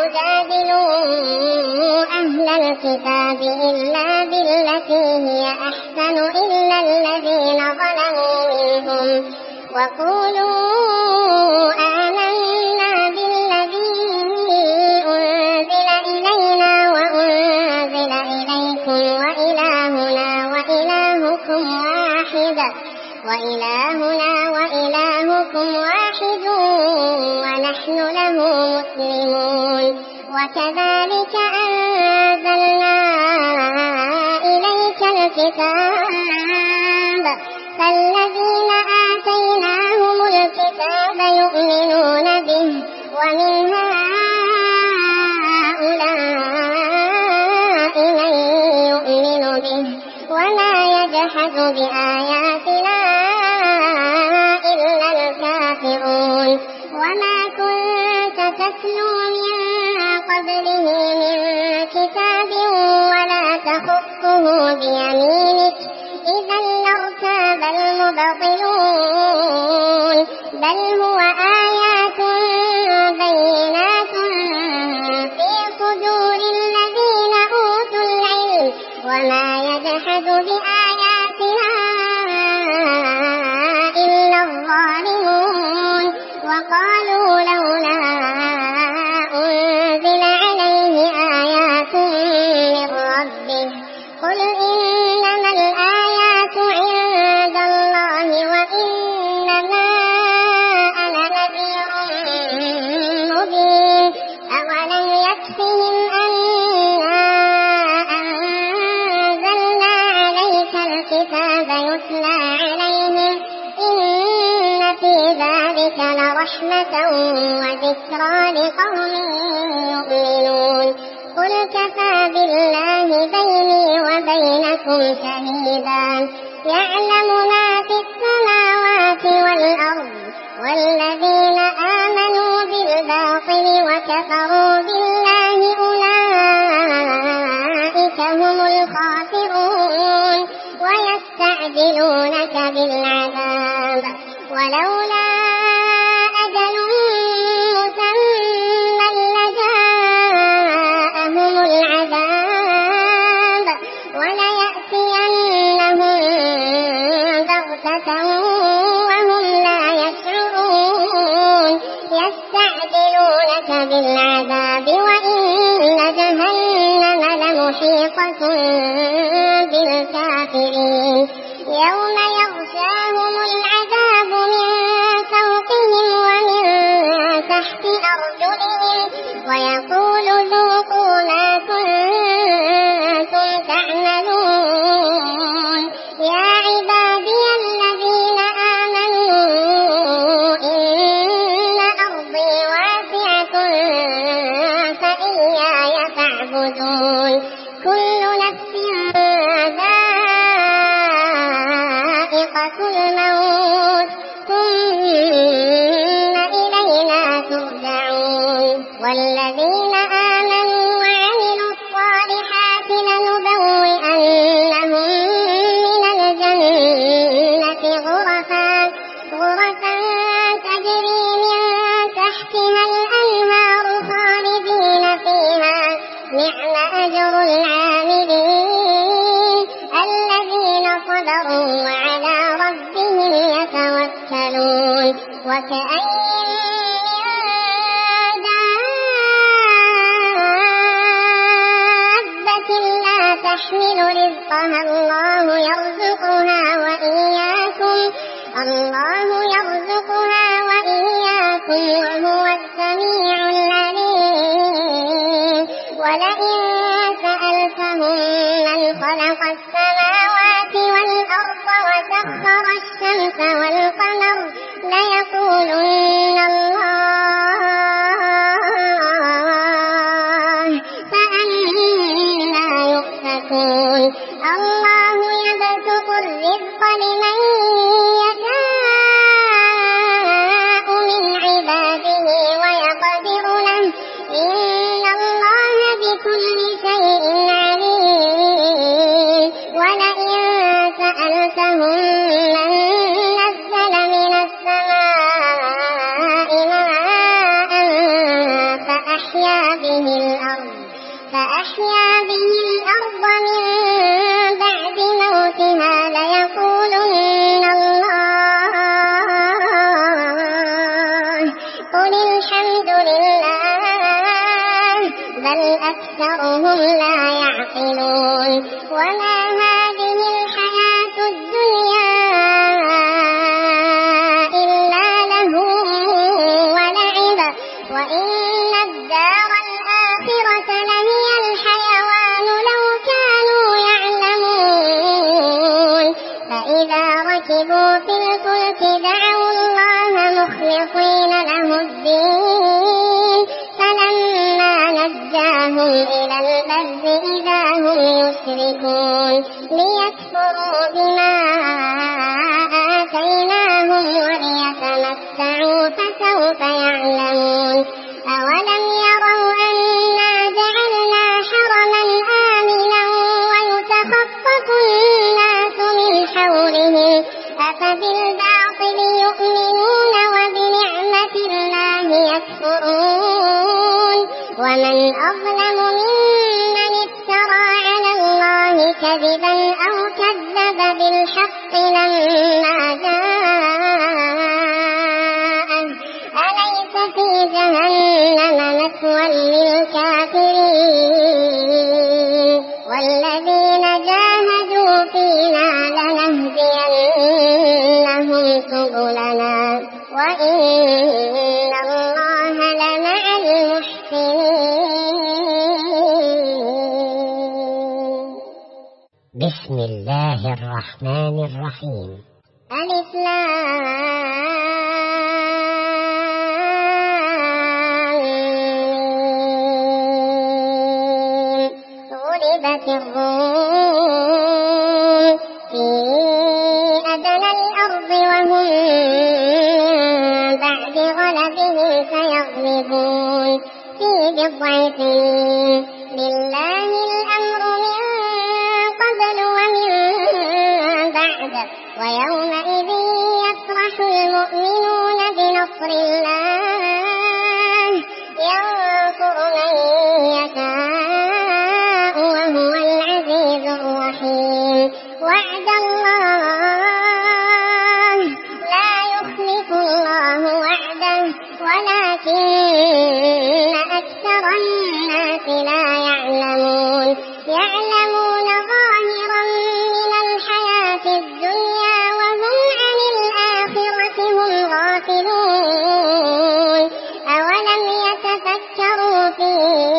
تجادلوا أهل الكتاب إلا بالتي هي أحسن إلا الذين ظلموا منهم وقولوا آمنا بالذي أنزل إلينا وأنزل إليكم وإلهنا وإلهكم واحد ونحن له مسلمون وكذلك أنزلنا إليك الكتاب فالذين آتيناهم الكتاب يؤمنون به ومن هؤلاء من يؤمن به وما يجحد بآياتنا إلا الكافرون وما كنت تتلو من قبله من كتاب ولا تخطه بيمينك إذا لارتاب المبطلون بل هو آيات بينات في صدور الذين أوتوا العلم وما يجحد بآياتنا إلا الظالمون وقالوا لولا أنزل عليه آيات من ربه قل إنما الآيات عند الله وإنما أنا نذير مبين أولم يكفهم أنا أنزلنا عليك الكتاب يتلى عليهم إن في ذلك لرحمة وذكرى لقوم يؤمنون قل كفى بالله بيني وبينكم شهيدا يعلم ما في السماوات والأرض والذين آمنوا بالباطل وكفروا بالله أولئك هم الخاسرون ويستعجلونك بالعذاب ولولا أجل مسمى لجاءهم العذاب وليأتينهم بغتة وهم لا يشعرون يستعجلونك بالعذاب وإن جهنم لمحيطة بالكافرين يوم يغشاهم العذاب من فوقهم ومن تحت أرجلهم ويقول ذوقوا ما كنتم تعملون يا عبادي الذين آمنوا إن أرضي واسعة فإياي فاعبدون كل نفس ذائقة الموت ثم إلينا ترجعون والذين آمنوا وعملوا الصالحات لنبوئنهم من الجنة غرفا تجري من تحتها الأنهار خالدين فيها نعم أجر العاملين الذين صبروا وعلى ربهم يتوكلون وكأين من دابة لا تحمل رزقها الله يرزقها وإياكم وهو السميع العليم ولئن سألتهم من خلق السماوات والأرض وسخر الشمس والقمر ليقولن الله فأنى يؤفكون الله يبسط الرزق لمن يشاء من عباده ويقدر له إن الله بكل شيء عليم ولئن سألتهم من نزل من السماء ماء فأحيا به الأرض من بعد موتها ليقولن الله قل الحمد لله بل أكثرهم لا يعقلون وما هذه الحياة الدنيا إلا لهو ولعب وإن الدار الآخرة لهي الحيوان لو كانوا يعلمون فإذا ركبوا في الفلك دعوا الله مخلصين له الدين فلما نجاهم إلى البر إذا هم يشركون ليكفروا بما آتيناهم وليتمتعوا فسوف يعلمون أولم يروا أنا جعلنا حرما آمنا ويتخطف الناس من حولهم أفبالباطل يؤمنون وبنعمة الله يكفرون ومن أظلم ممن افترى على الله كذبا أو كذب بالحق لما جاءه أليس في جهنم مثوى للكافرين والذين جاهدوا فينا لنهدينهم سبلنا وإن الله لمع المحسنين. بسم الله الرحمن الرحيم. ألف لام غلبت الروم في أدنى الأرض وهم بعد غلبهم سيغلبون في بضع سنين لله الأمر من قبل ومن بعد ويومئذ يفرح المؤمنون بنصر الله ينصر من يشاء وهو العزيز الرحيم وعد الله لا يخلف الله وعده ولكن أكثر الناس لا يعلمون ظاهرا من الحياة الدنيا وهم عن الآخرة هم غافلون أولم يتفكروا في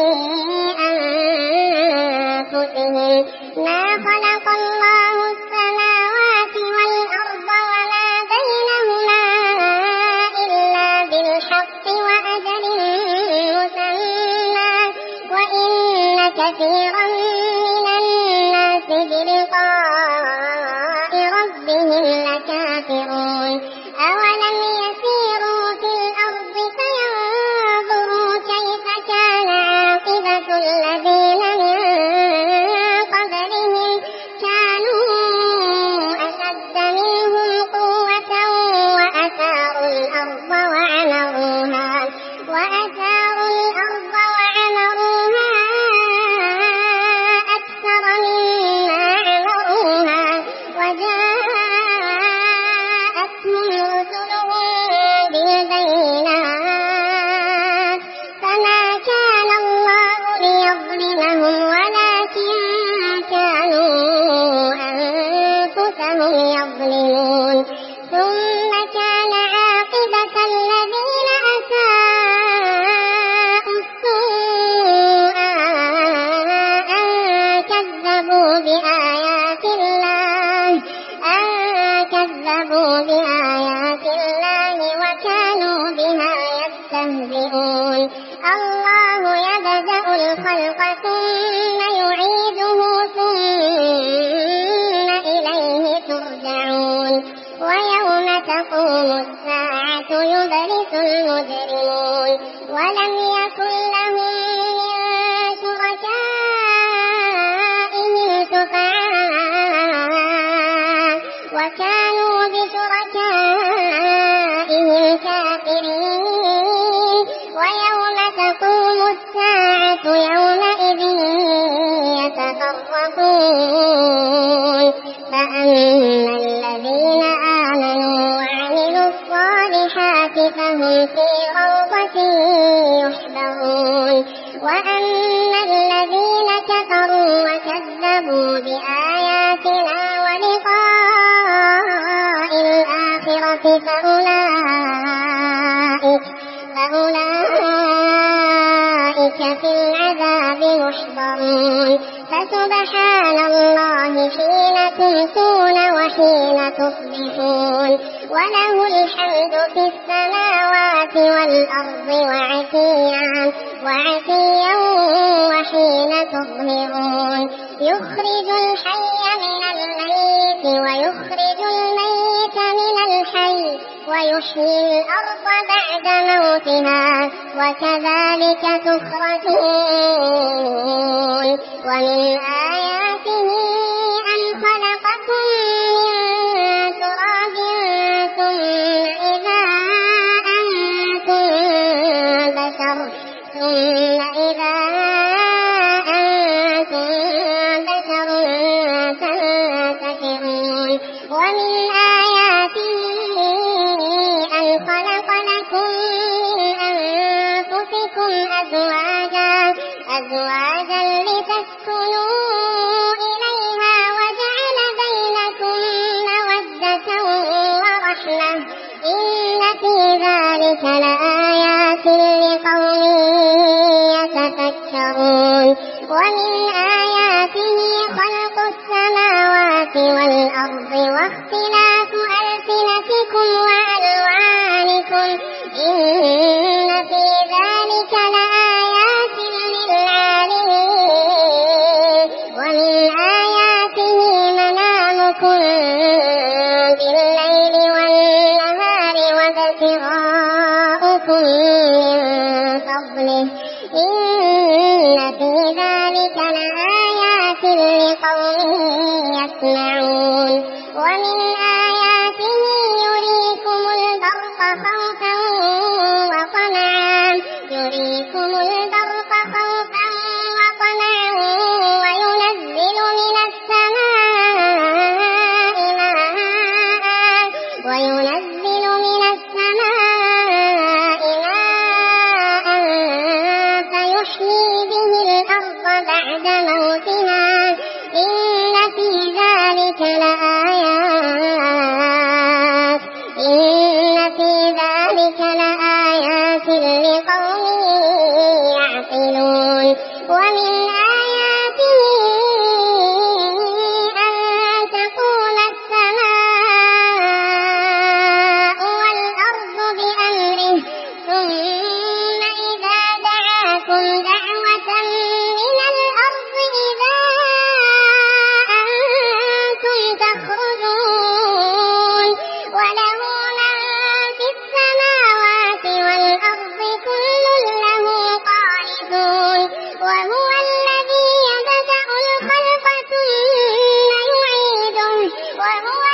أنفسهم ما خلق الله السماوات والأرض وما بينهما إلا بالحق وأجل مسمى وإن كثيرا من الناس بلقاء ربهم لكافرون أولم يسيروا في الأرض فينظروا كيف كان عاقبة الذين من قبلهم كانوا أشد منهم قوة وأثاروا الأرض وعمروها أكثر مما عمروها وجاءتهم رسلهم بالبينات فما كان الله ليظلمهم ولكن كانوا أنفسهم يظلمون ثم كان عاقبة الذين أساءوا السوء أن كذبوا بآيات الله وكانوا بها يستهزئون الله يبدأ الخلق ثم يعيده ثم إليه ترجعون ويوم تقوم الساعة يبلس المجرمون ولم يكن لهم من شركائهم شفعاء وكانوا بشركائهم كافرين ويوم تقوم الساعة وأما الذين كفروا وكذبوا بآياتنا ولقاء الآخرة فأولئك في العذاب محضرون فسبحان الله حين تمسون وحين تصبحون وله الحمد في السماوات والأرض وعشيا وحين تظهرون يخرج الحي من الميت ويخرج الميت من الحي ويحيي الأرض بعد موتها وكذلك تخرجون ومن آياته أن خلقكم من تراب ثم إذا أنتم بشر تنتشرون ومن آياته أن خلق لكم من أنفسكم أزواجا لتسكنوا إليها وجعل بينكم مودة ورحمة إن في ذلك لآيات لقوم يتفكرون ومن آياته خلق السماوات والأرض واختلاف ألسنتكم وألوانكم إن في ذلك لآيات للعالمين ومن آياته منامكم بالليل والنهار وابتغاؤكم من فضله إن في ذلك لآيات لقوم يسمعون ومن آياته يريكم البرق خوفا وطمعا وينزل من السماء ماء فيحيي به الأرض بعد موتها إن في ذلك لآيات لقوم يعقلون ومن آياته أن تقوم السماء والأرض بأمره ثم إذا دعاكم دعوة من الأرض إذا أنتم تخرجون وله من في السماوات والأرض كل له قانتون وهو الذي يبدأ الخلق ثم يعيده وهو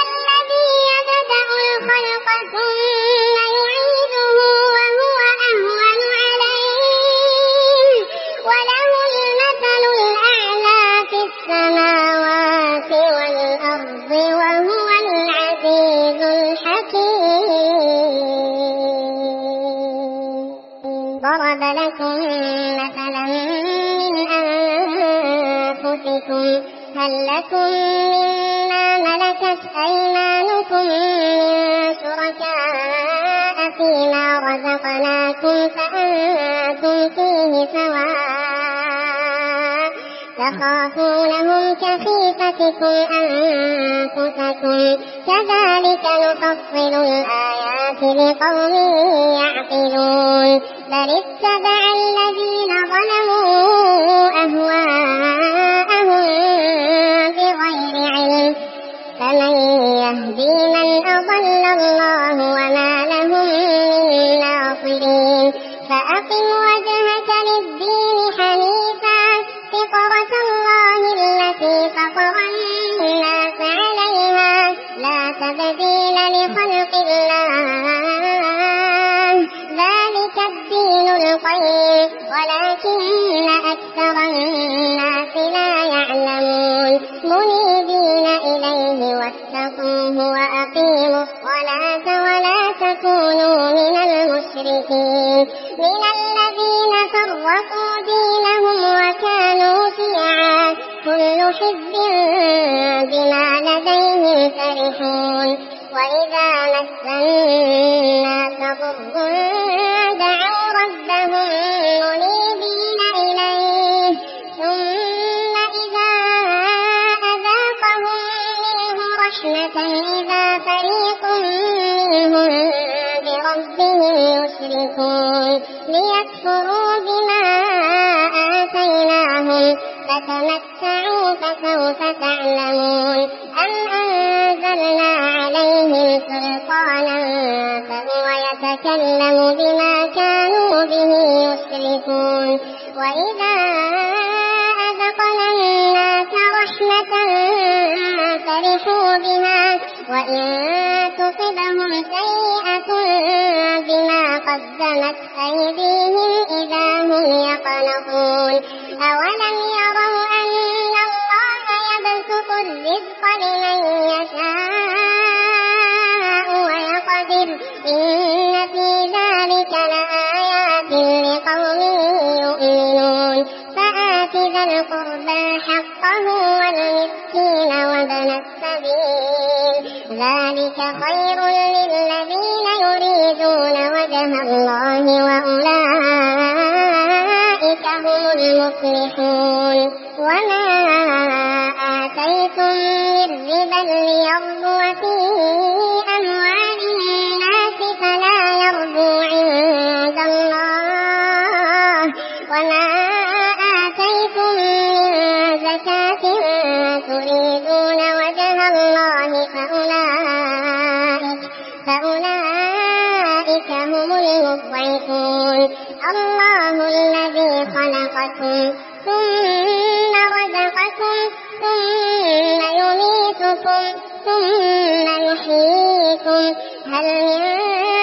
أهون عليه وله المثل الأعلى في السماوات والأرض وهو العزيز الحكيم ضرب لكم مثلا من أنفسكم هل لكم مما ملكت أيمانكم من شركاء فيما رزقناكم فأنتم فيه سواء تخافونهم كخيفتكم أنفسكم كذلك نفصل الآيات لقوم يعقلون بل اتبع الذين ظلموا أهواءهم بغير علم فمن يهدي من أضل الله وما لهم من ناصرين فأقم وجهك للدين حنيفا فطرة الله التي فطر الناس عليها لا تبديل لخلق الله ذلك الدين القيم ولكن أكثر الناس لا يعلمون منيبين إليه واتقوه وأقيموا الصلاة ولا تكونوا من المشركين من الذين فرقوا دينهم كل حزب بما لديهم فرحون وإذا مس الناس ضر دعوا ربهم منيبين إليه ثم إذا أذاقهم منه رحمة إذا فريق منهم بربهم يشركون ليكفروا بما آتيناهم فتمتعوا فسوف تعلمون أم أنزلنا عليهم سلطانا فهو يتكلم بما كانوا به يشركون وإذا أذقنا الناس رحمة فرحوا بها وإن تصبهم سيئة بما قدمت أيديهم إذا هم يقنطون أولم يروا أن الله يبسط الرزق لمن يشاء ويقدر إن في ذلك لآيات لقوم يؤمنون فآت ذا القربى حقه والمسكين وابن السبيل ذلك خير للذين يريدون وجه الله وأولئك هم المفلحون وما آتيتم من ربا ليربو في أموال الناس فلا يربو عند الله وما آتيتم من زكاة تريدون وجه الله فأولئك هم المضعفون الله الذي خلقكم ثم رزقكم ثم يميتكم ثم يحييكم هل من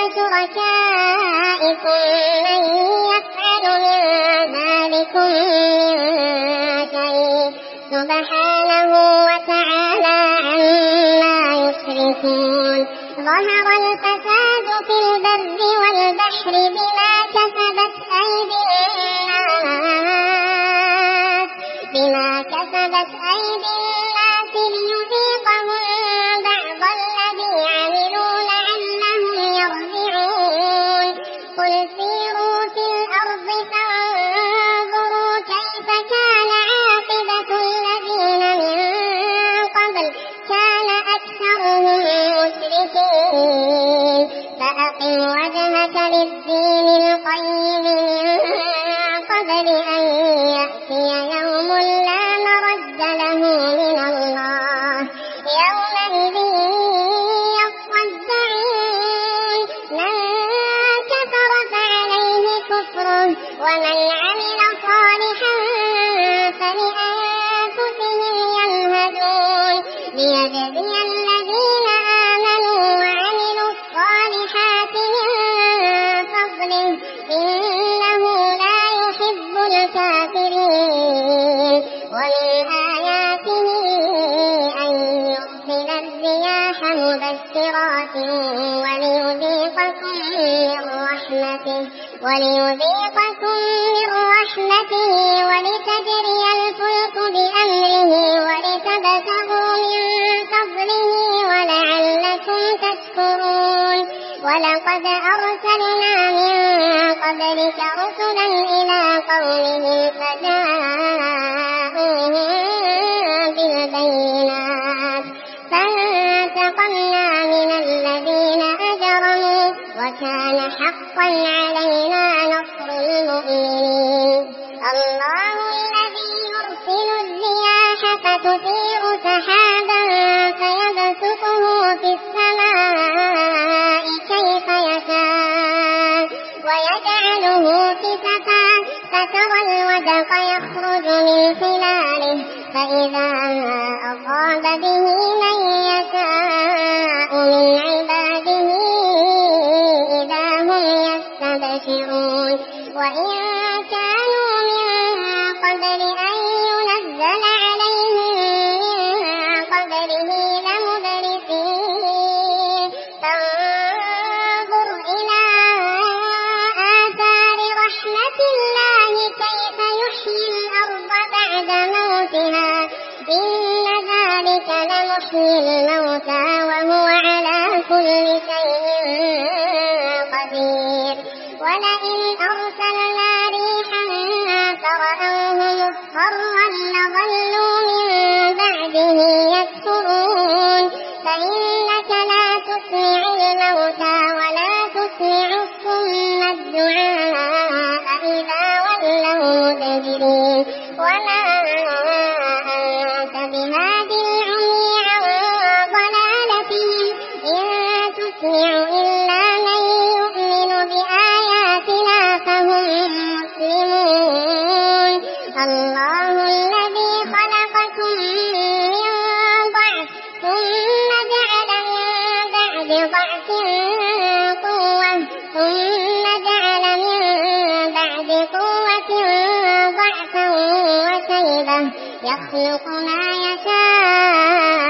شركائكم من يفعل من ذلكم من شيء سبحانه وتعالى عما يشركون ظهر الفساد في البر والبحر بما كسبت أيدي الناس ليذيقهم بعض الذي عملوا لعلهم يرجعون قل سيروا في الأرض فانظروا كيف كان عاقبة الذين من قبل كان أكثرهم مشركين فأقم وجهك للدين القيم من قبل أن يأتي يوم لا مرد له من الله يومئذ يصدعون من كفر فعليه كفره ومن عمل صالحا فلأنفسهم يمهدون ليجزي الذين آمنوا وعملوا الصالحات من فضله إنه لا يحب الكافرين ومن آياته أن يرسل الرياح مبشرات وليذيقكم من رحمته ولتجري الفلك بأمره ولتبتغوا من فضله ولعلكم تشكرون ولقد أرسلنا من قبلك رسلا إلى قومهم فجاءوهم بالبينات فانتقمنا من الذين أجرموا وكان حقا علينا نصر المؤمنين الله الذي يرسل الرياح فتثير سحابا فيبسطه في السماء كيف يشاء ويجعله كسفا فترى الودق يخرج من خلاله فإذا أصاب به من يشاء من عباده إذا هم يستبشرون وإن كانوا من قبل أن ينزل عليهم من قبله لمبلسين فانظر إلى آثار رحمة الله كيف يحيي الأرض بعد موتها يحيي الموتى وهو على كل شيء قدير ولئن أرسلنا ريحا فرأوه مصفرا لظلوا من بعده يكفرون فإنك لا تسمع الموتى ولا تسمع الصم الدعاء إذا ولوا مدبرين وما أنت بهاد العمي عن ضلالتهم إن تسمع إلا من يؤمن بآياتنا فهم مسلمون الله الذي خلقكم من ضعف ثم جعل من بعد ضعف قوة ثم جعل من بعد قوة ضعفا وشيبة يخلق ما يشاء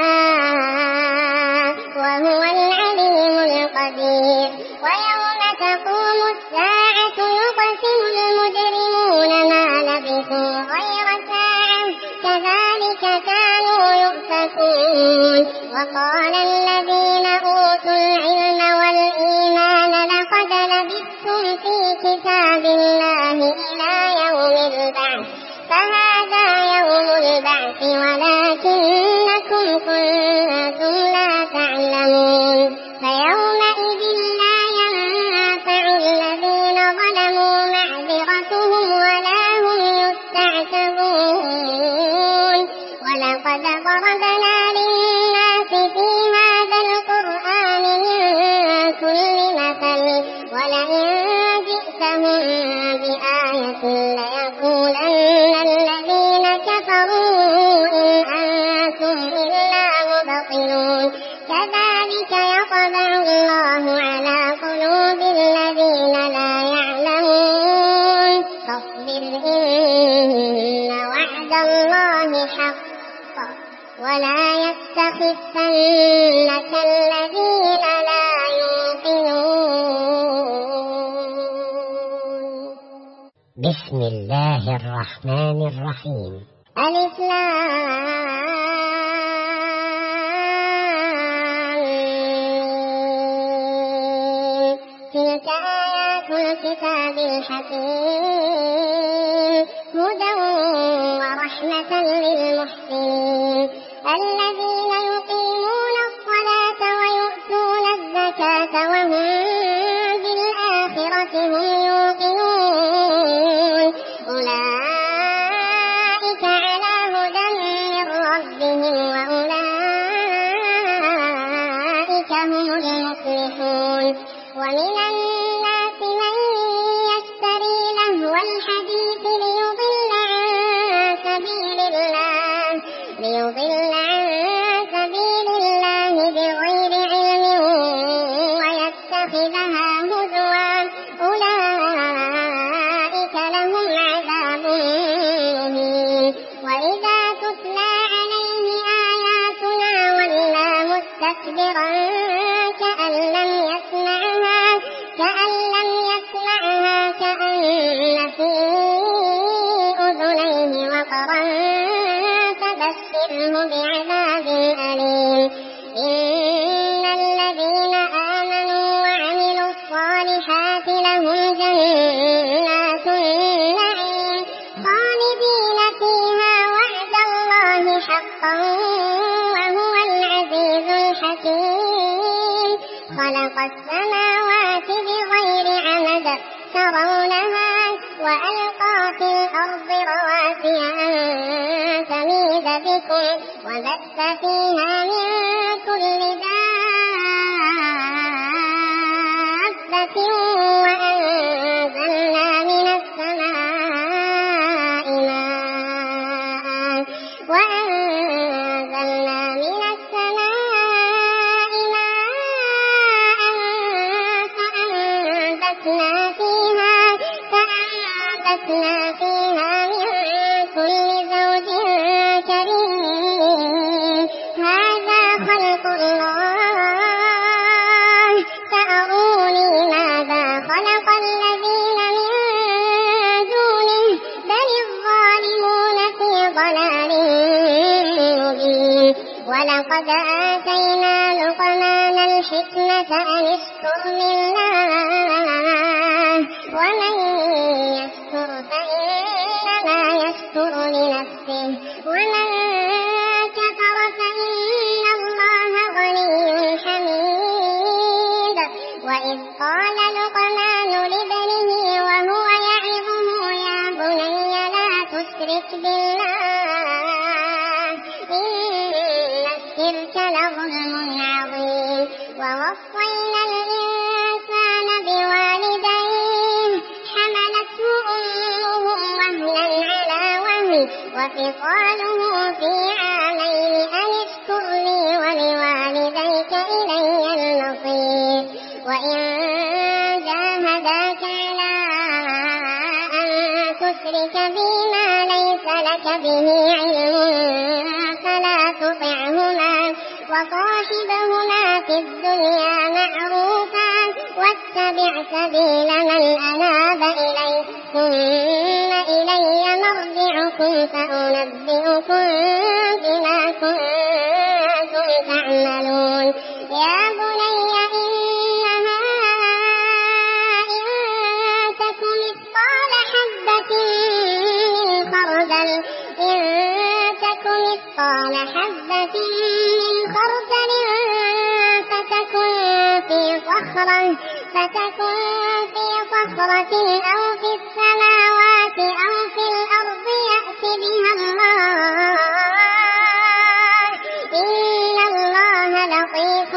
وهو العليم القدير ويوم تقوم الساعة يقسم المجرمون ما لبثوا غير ساعة كذلك كانوا يؤفكون وقال الذين أوتوا العلم والإيمان لقد لبثتم في كتاب الله إلى يوم البعث فهذا يوم البعث ولكنكم كنتم لا تعلمون فيومئذ لا ينفع الذين ظلموا معذرتهم ولا هم يستعتبون ولقد ضربنا للناس في هذا القرآن من كل مثل ولئن جئتهم بآية ليقولن الذين كفروا إن أنتم إلا مبطلون كذلك يطبع الله على قلوب الذين لا يعلمون فاصبر إن وعد الله حق ولا يستخفنك الذين لا يوقنون. بسم الله الرحمن الرحيم. ألف لام تلك آيات الكتاب الحكيم هدى ورحمة للمحسنين الذين يقيمون الصلاة ويؤتون الزكاة وهم بالآخرة هم يوقنون أولئك على هدى من ربهم وأولئك هم المفلحون ومن الناس من يشتري لهو الحديث ليضل عن سبيل الله بغير علم ويتخذها هزوا أولئك لهم عذاب مهين وإذا تتلى عليه آياتنا ولى مستكبرا كأن لم يسمعها كأن في أذنيه وقرا فبشره بعذاب أليم إن الذين آمنوا وعملوا الصالحات لهم جنات النعيم خالدين فيها وعد الله حقا وهو العزيز الحكيم خلق السماوات بغير عمد ترونها وألقى في الأرض رواسي أن تميد بكم وبث فيها من كل دابة وأنزلنا من السماء فأنبتنا فيها من كل زوج كريم ولقد آتينا لقمان الحكمة أن اشكر لله ومن يشكر فإنما يشكر لنفسه ومن كفر فإن الله غني حميد. وإذ قال لقمان لابنه وهو يعظه يا بني لا تشرك بالله إن الشرك لظلم عظيم. ووصينا الإنسان بوالديه حملته أمه وهنا على وهن وفصاله في عامين أن اشكر لي ولوالديك إلي المصير. وإن جاهداك على أن تشرك بي ما ليس لك به علم فلا تطعهما وصاحبهما في الدنيا معروفا واتبع سبيل من أناب إلي ثم إلي مرجعكم فأنبئكم بما كنتم تعملون. يا بني إنها إن تك مثقال حبة من خردل فتكن في صخرة أو في السماوات أو في الأرض يأت بها الله إن الله لطيف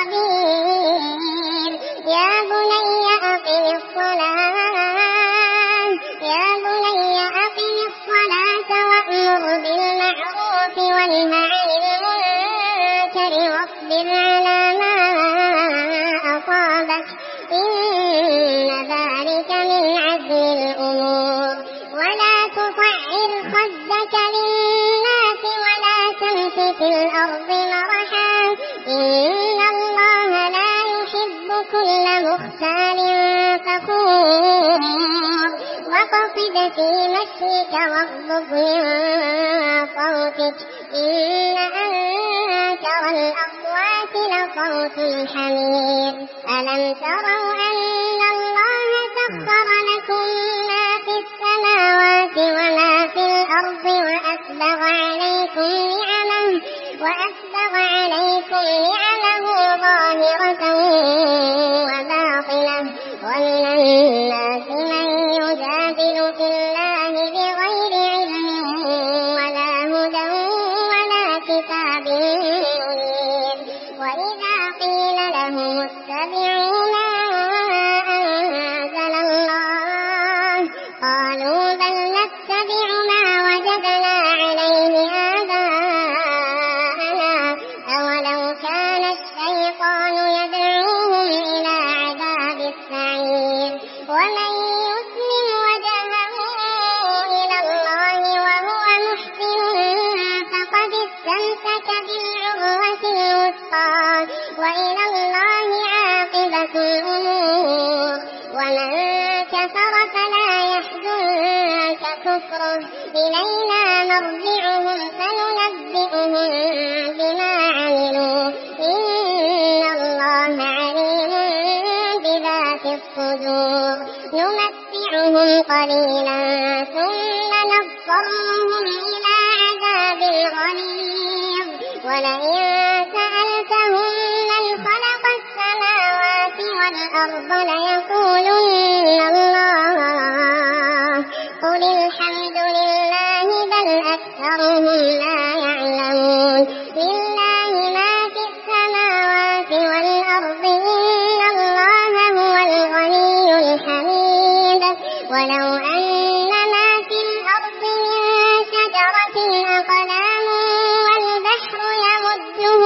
خبير. يا بني أقم الصلاة وأمر بالمعروف وانه عن المنكر واصبر على ما أصابك إن ذلك من عزم الأمور. ولا تصعر خدك للناس ولا تمش في الأرض مرحا إن الله لا يحب كل مختال فخور. واقصد في مشيك واغضض من صوتك إن أنكر الأصوات لصوت الحمير. ألم تروا أن الله سخر لكم ما في السماوات وما في الأرض وأسبغ عليكم نعمه ظاهرة وباطنة ومن الناس من يجادل في الله بغير علم ولا هدى ولا كتاب منير. وإذا قيل لهم اتبعوا ما أنزل الله قالوا بل نتبع ما وجدنا عليه آباءنا أولو كان الشيطان يدعوهم إلى عذاب السعير. ومن يسلم وجهه إلى الله وهو محسن فقد استمسك بالعروة الوثقى وإلى الله عاقبة الأمور. ومن كفر فلا يحزنك كفره إلينا مرجعهم فننبئهم بما عملوا إن الله عليم بذات الصدور. نمتعهم قليلا ثم نضطرهم إلى عذاب غليظ. ولئن سألتهم من خلق السماوات والأرض ليقولن الله قل الحمد لله بل أكثرهم لا يعلمون. لله ما في السماوات والأرض إن الله هو الغني الحميد. ولو أن ما في الأرض من شجرة أقلام والبحر يمده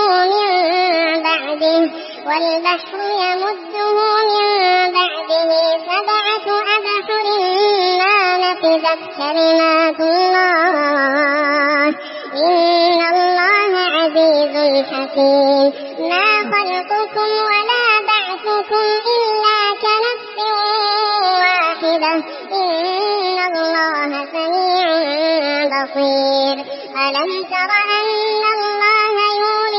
من بعده 7 أبحر ما نفذت كلمات الله إن الله عزيز حكيم. ما خلقكم ولا بعثكم إلا كنفس واحدة إن الله سميع بصير. ألم تر أن الله يولد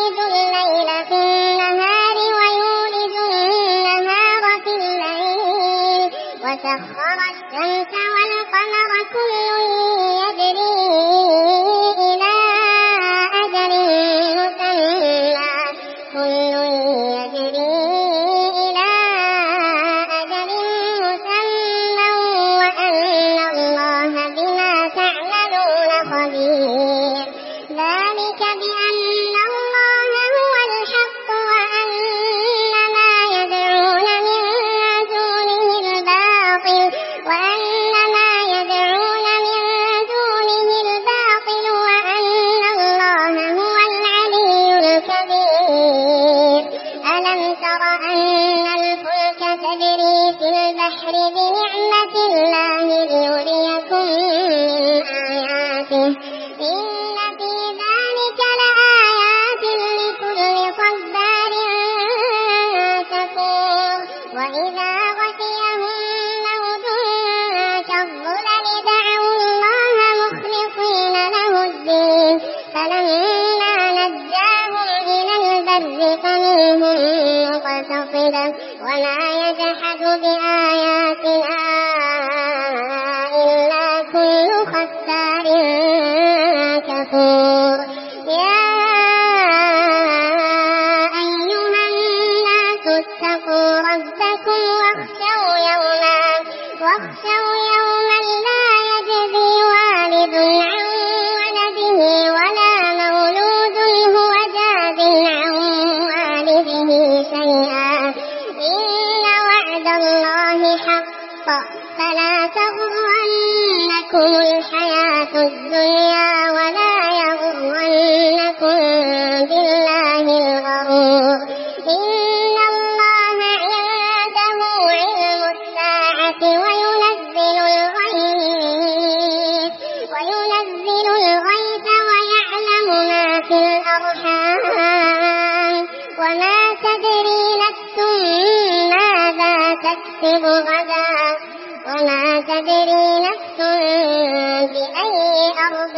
الليل في النهار ويولج النهار في الليل وسخر الشمس والقمر كل يجري إلى أجل مسمى وأن الله بما تعملون خبير ذلك بأن الله هو الحق وأن ما يدعون من دونه الباطل وأن الله هو العلي الكبير ألم تر أن الفلك تجري في البحر بنعمة الله ليريكم من آياته إن في ذلك لآيات لكل صبار شكور وإذا غشيهم موج كالظلل دعوا الله مخلصين له الدين فلما نجاهم إلى البر فمنهم مقتصد وما يجحد بآياتنا إلا كل ختار كفور يا أيها الناس اتقوا ربكم واخشوا يوما لا يجزي والد عن ولده ولا مولود هو جاز عن والده شيئا إن وعد الله حق فلا تغرنكم الحياة الدنيا ولا يغرنكم بالله الغرور إن الله عنده علم الساعة وينزل الغيث ويعلم ما في الأرحام وما تدري نفس ماذا تكسب غدا وما تدري نفس بأي أرض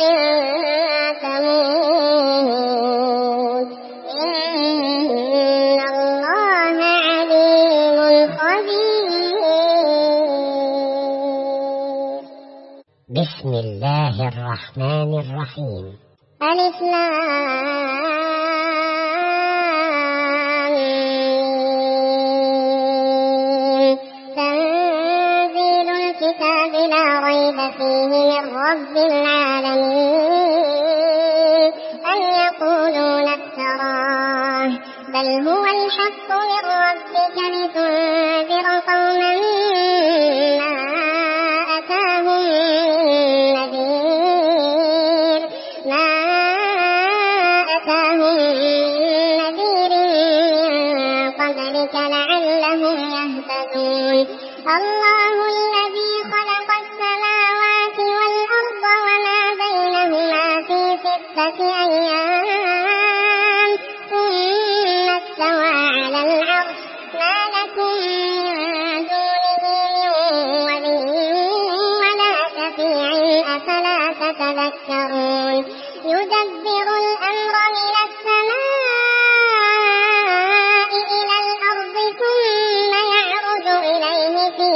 تموت إن الله عليم خبير. بسم الله الرحمن الرحيم. ألف لام تنزيل الكتاب لا ريب فيه من رب العالمين أم يقولون افتراه بل هو الحق من ربك لتنذر قوما ما أتاهم من نذير من قبلك لعلهم يهتدون الله الذي خلق السماوات والأرض وما بينهما في 6 أيام ثم استوى على العرش ما لكم من دونه من ولي ولا شفيع أفلا تتذكرون يدبر الأمر من السماء إلى الأرض ثم يعرج إليه في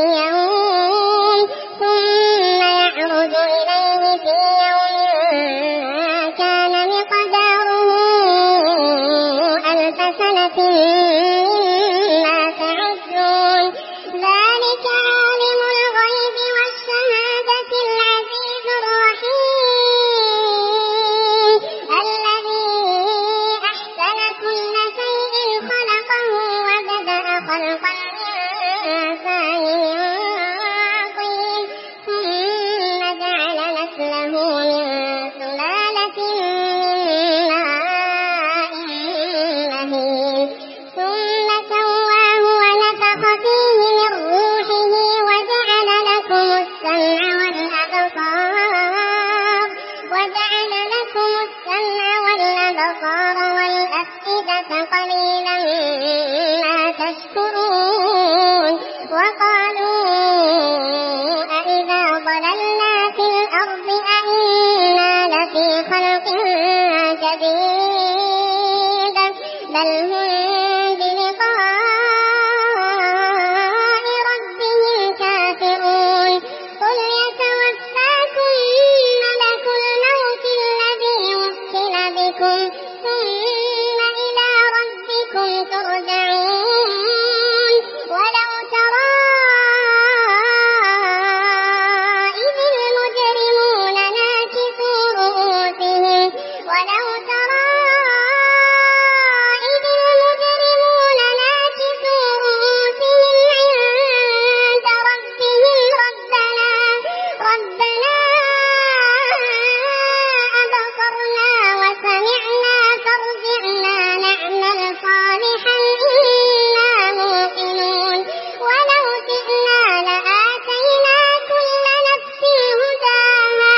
يوم كان مقداره 1000 سنة مما تعدون ذلك عالم الغيب والشهادة العزيز الرحيم الذي أحسن كل شيء خلقه وبدأ خلق الإنسان من طين ثم جعل نسله من سلالة من ماء مهين ثم سواه ونفخ فيه من روحه وجعل لكم السمع والأبصار والأفئدة قليلا ما تشكرون وقالوا أإذا ضللنا في الأرض أإنا لفي خلق جديد بل هم بلقاء ربهم كافرون قل يتوفاكم ملك الموت الذي وكل بكم ثم إلى ربكم ترجعون ولو ترى إذ المجرمون ناكسوا رؤوسهم عند ربهم ربنا أبصرنا وسمعنا فارجعنا نعمل صالحا إنا موقنون ولو شئنا لآتينا كل نفس هداها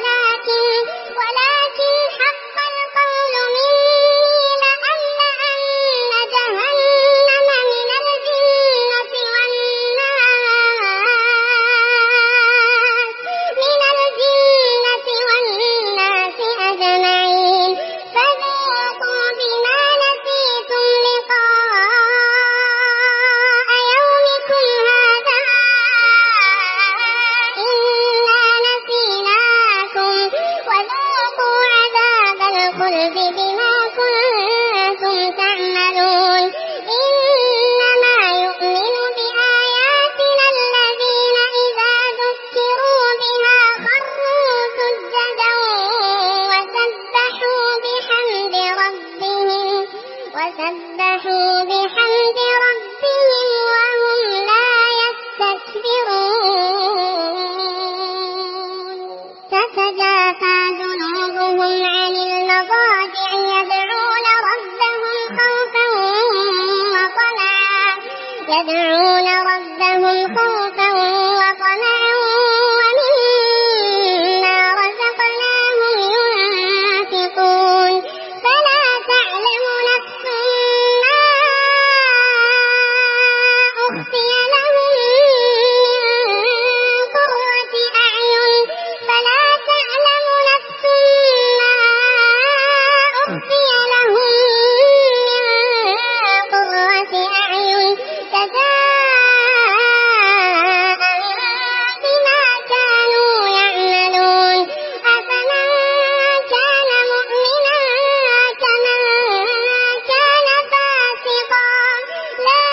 ولكن حق القول مني لأملأن جهنم من الجنة والناس أجمعين فذوقوا بما نسيتم لقاء يومكم هذا إنا نسيناكم وذوقوا عذاب الخلد بما كنتم تعملون إنما يؤمن بآياتنا الذين إذا ذكروا بها خروا سجدا وسبحوا بحمد ربهم وهم لا يستكبرون تتجافى جنوبهم عن المضاجع يدعون ربهم خوفا وطمعا ومما رزقناهم ينفقون فلا تعلم نفس ما أخفي لهم من قرة أعين جزاء بما كانوا يعملون أفمن كان مؤمنا كمن كان فاسقا لا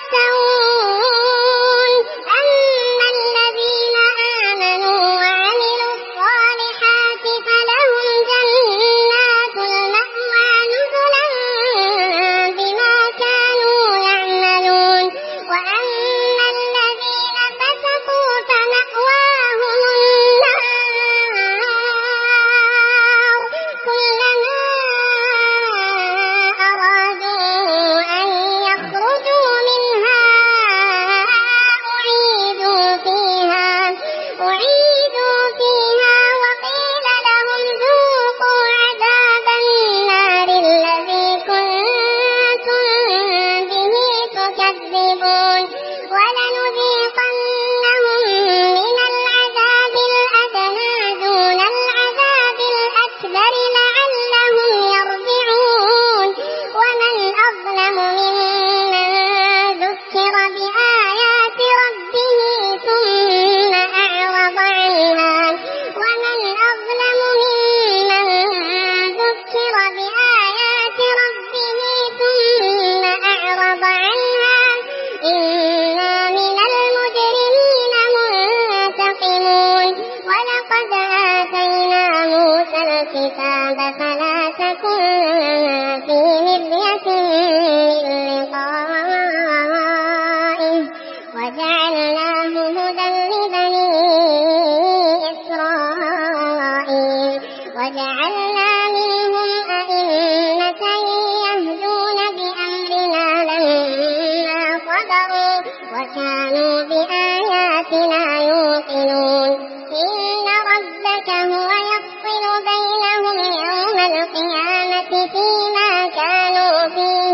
يستوون أما الذين آمنوا وعملوا الصالحات فلهم جنات المأوى نزلا بما كانوا يعملون وأما الذين فسقوا فمأواهم النار كلما أرادوا أن يخرجوا منها أعيدوا فيها وقيل لهم ذوقوا عذاب النار الذي كنتم به تكذبون ولنذيقنهم من العذاب الأدنى دون العذاب الأكبر لعلهم يرجعون ومن أظلم ممن ذكر بآيات ربه ثم أعرض عنها إنا من المجرمين منتقمون ولقد آتينا موسى الكتاب فلا تكن في مرية من لقائه وجعلناه هدى لبني إسرائيل وجعلنا منهم أئمة يهدون بأمرنا لما صبروا وكانوا بآياتنا يوقنون إن ربك هو يفصل بينهم يوم القيامة فيما كانوا فيه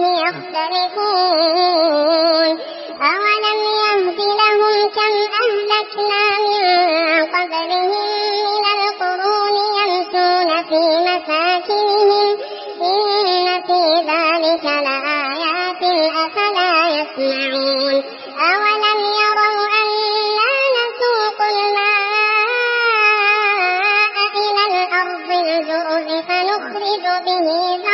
يختلفون أولم يهد لهم كم أهلكنا من قبلهم من القرون يمشون في مساكنهم إن في ذلك لآيات فنخرج به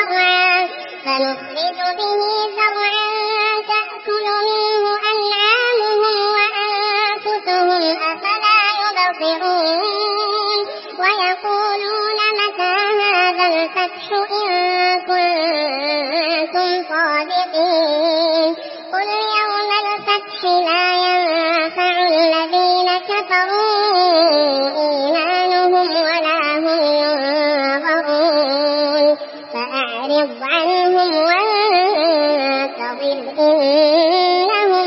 زرعا تأكل منه أنعامهم وأنفسهم أفلا يبصرون ويقولون متى هذا الفتح إن كنتم صادقين قل يوم الفتح لا ينفع الذين كفروا إيمانهم ولا هم ينظرون فأعرض عنهم وانتظر إنهم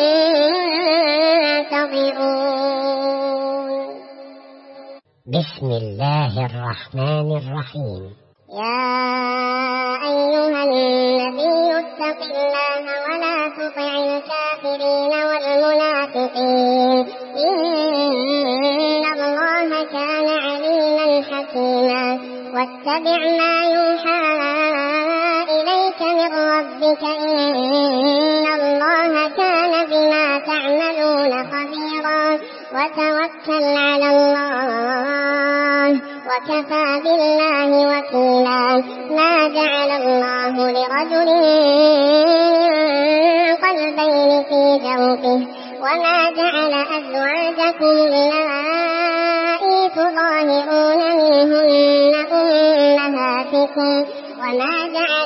منتظرون. بسم الله الرحمن الرحيم. يا أيها النبي اتق الله ولا تطع الكافرين والمنافقين إن الله كان عليما حكيما واتبع ما يوحى إليك من ربك إن الله كان بما تعملون خبيرا وتوكل على الله وكفى بالله وكيلا ما جعل الله لرجل قلبين في جوفه وما جعل أزواجكم اللائي تظاهرون منهن أمهاتكم وما جعل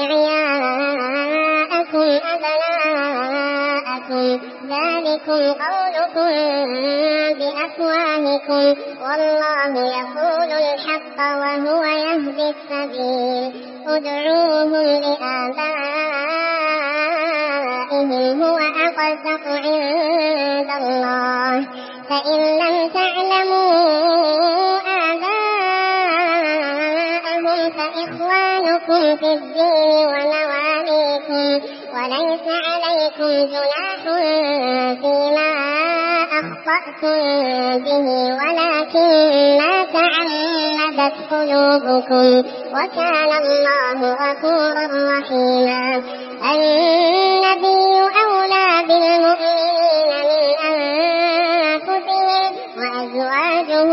أدعياءكم أبناءكم ذلكم قولكم بأفواهكم والله يقول الحق وهو يهدي السبيل ادعوهم لآبائهم هو أقسط عند الله فإن لم تعلموا آباءهم فإخوانكم في الدين ومواليكم وليس عليكم جناح فيما أخطأتم به ولكن ما تعمدت قلوبكم وكان الله غفورا رحيما. النبي أولى بالمؤمنين من أنفسهم وأزواجه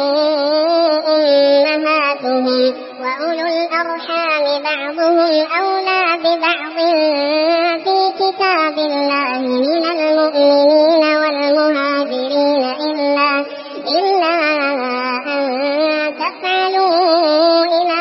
أمهاتهم وأولو الأرحام بعضهم أولى ببعض في كتاب الله من المؤمنين والمهاجرين إلا أن تفعلوا إلى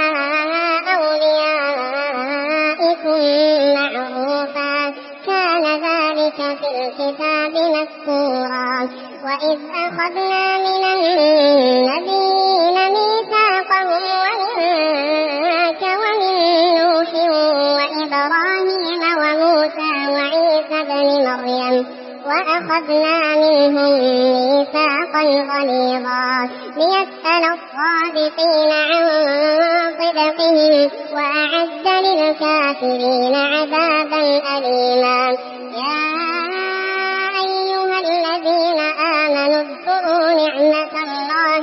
أوليائكم معروفا كان ذلك في الكتاب مسطورا. وإذ أخذنا من النبيين ميثاقهم ومنك ومن نوح وإبراهيم وموسى وعيسى بن مريم وأخذنا منهم ميثاقا غليظا ليسأل الصادقين عن صدقهم وأعد للكافرين عذابا أليما. يا أيها الذين آمنوا اذكروا نعمة الله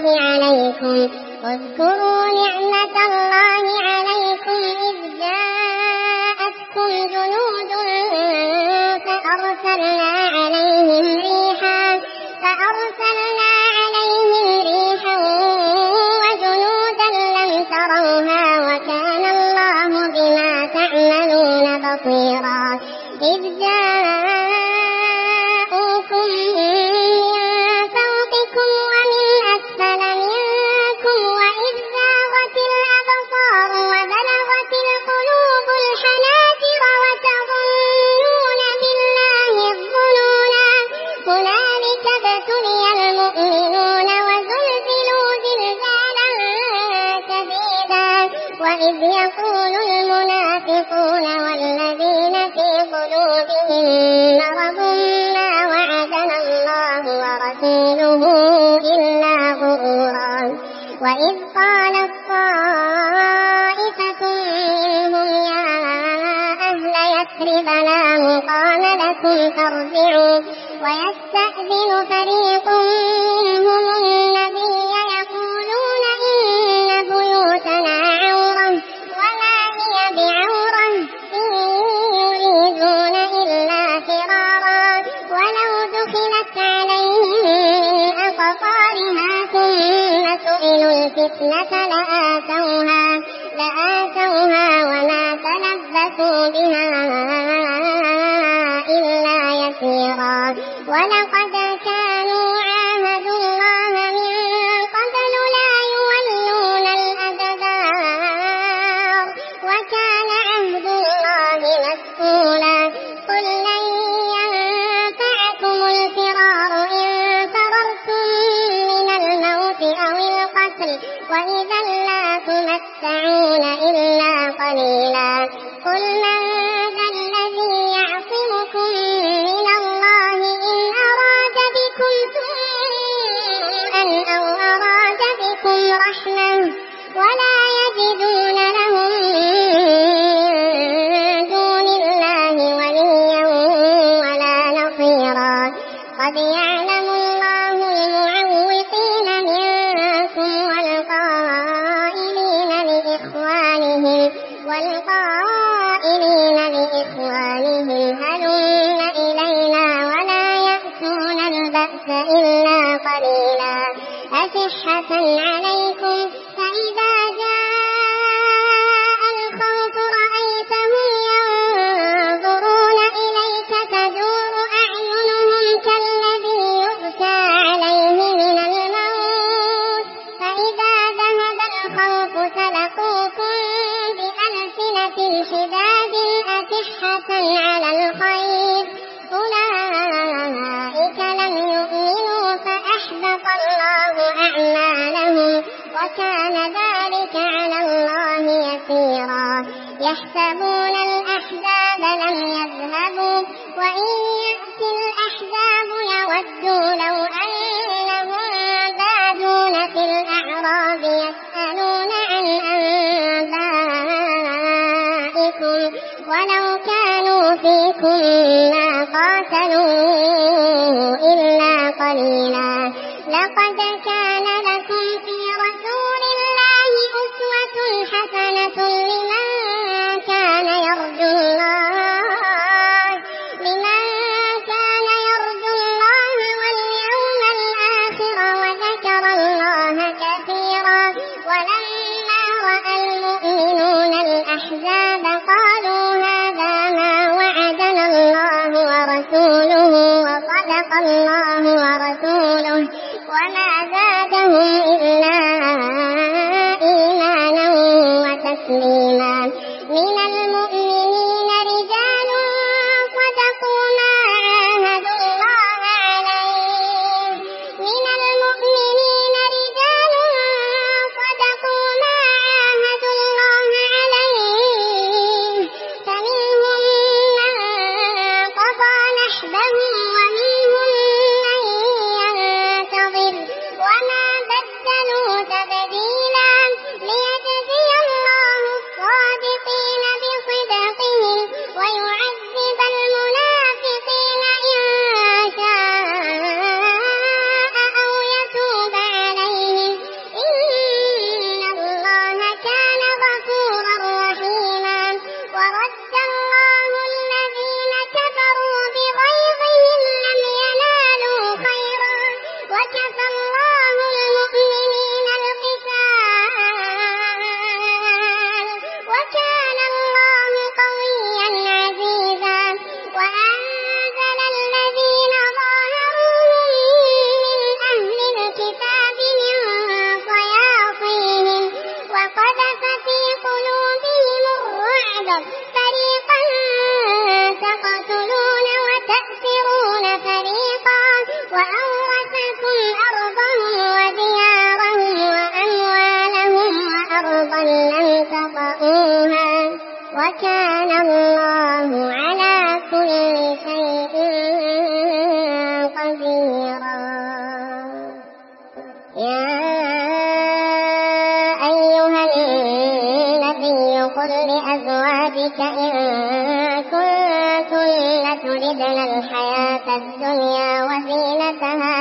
عليكم إذ جاءتكم جنود فأرسلنا عليهم ريحا وجنودا لم تروها وكان الله بما تعملون بصيرا. إذ جاءوكم من فوقكم ومن أسفل منكم وإذ زاغت الأبصار وبلغت القلوب الحناجر وتظنون بالله الظنونا هنالك ابتلي المؤمنون وزلزلوا زلزالا شديدا. وإذ يقول المنافقون والذين في قلوبهم مرض ما وعدنا الله ورسوله إلا غرورا. وإذ قالت طائفة منهم يا أهل يثرب لا مقام لكم فارجعوا ويستأذن فريق منهم النبي يقولون إن بيوتنا عورة وما هي بعورة إن يريدون إلا فرارا ولو دخلت عليهم من أقطارها ثم سئلوا الفتنة الجنة لآتوها وما تلبثوا بها إلا يسيرا ولقد كانوا عاهدوا الله من قبل لا يولون الأدبار وكان عهد الله مسؤولا قل لن ينفعكم الفرار إن فررتم من الموت أو القتل وإذا لا تمتعون إلا قليلا قل من ذا الذي يعصمكم من الله إن أراد بكم سوءا أو أراد بكم رحمة ولا يجدون لهم من دون الله وليا ولا نصيرا قد يعلم الله المعوقين منكم والقائلين لإخوانهم هلم إلينا ولا يأتون البأس إلا قليلا أشحة عليكم فإذا جاء الخوف رأيتهم ينظرون إليك تدور أعينهم كالذي يغشى عليه من الموت فإذا ذهب الخوف سلقوكم بألسنة شداد أشحة على الخير أولئك لم يؤمنوا فأحبط الله أعمالهم وكان ذلك على الله يسيرا يحسبون الأحزاب لم يذهبوا وإن يأتي الأحزاب يودوا لو أنهم بادون في الأعراب يسألون عن أنبائكم ولو كانوا فيكم ما قاتلوا إلا قليلا لقد كان لكم في رسول الله أسوة حسنة لمن كان يرجو الله واليوم الآخر وذكر الله كثيرا ولما رأى المؤمنون الأحزاب قالوا هذا ما وعدنا الله ورسوله وصدق الله ورسوله وما زادهم إلا إيمانا وتسليما من المؤمنين رجال صدقوا ما عاهدوا الله عليه فمنهم من قضى نحبه ومنهم من ينتظر وما بدلوا تبديلا ليجزي الله الصادقين بصدقهم ويعذب المنافقين إن شاء أو يتوب عليهم إن الله كان غفورا رحيما ورد الله الذين كفروا بغيظهم لم ينالوا خيرا وكفى الله المؤمنين القتال وكان الله قويا عزيزا وأنزل الذين ظاهروهم من أهل الكتاب من صياصيهم وقذف في قلوبهم الرعب فريقا تقتلون وتأسرون فريقا وأورثكم أرضهم وديارهم وأموالهم وأرضا لم تطئوها وكان الله على كل شيء قديرا يا أيها النبي قل لأزواجك إن كنتن تردن الحياة الدنيا وزينتها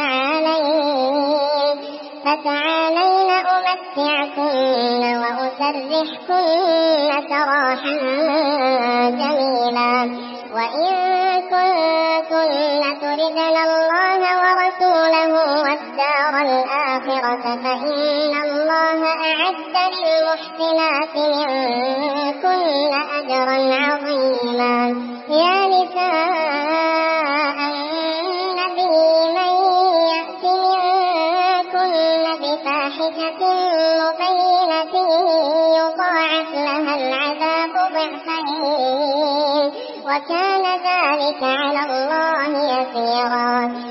فتعالين أمتعكن وأسرحكن سراحا جميلا وإن كنتن تردن الله ورسوله والدار الآخرة الآخرة فإن الله أعد للمحسنات منكن أجرا عظيما. يا نساء النبي من يأت منكن بفاحشة مبينة يضاعف لها العذاب ضعفين وكان ذلك على الله يسيرا.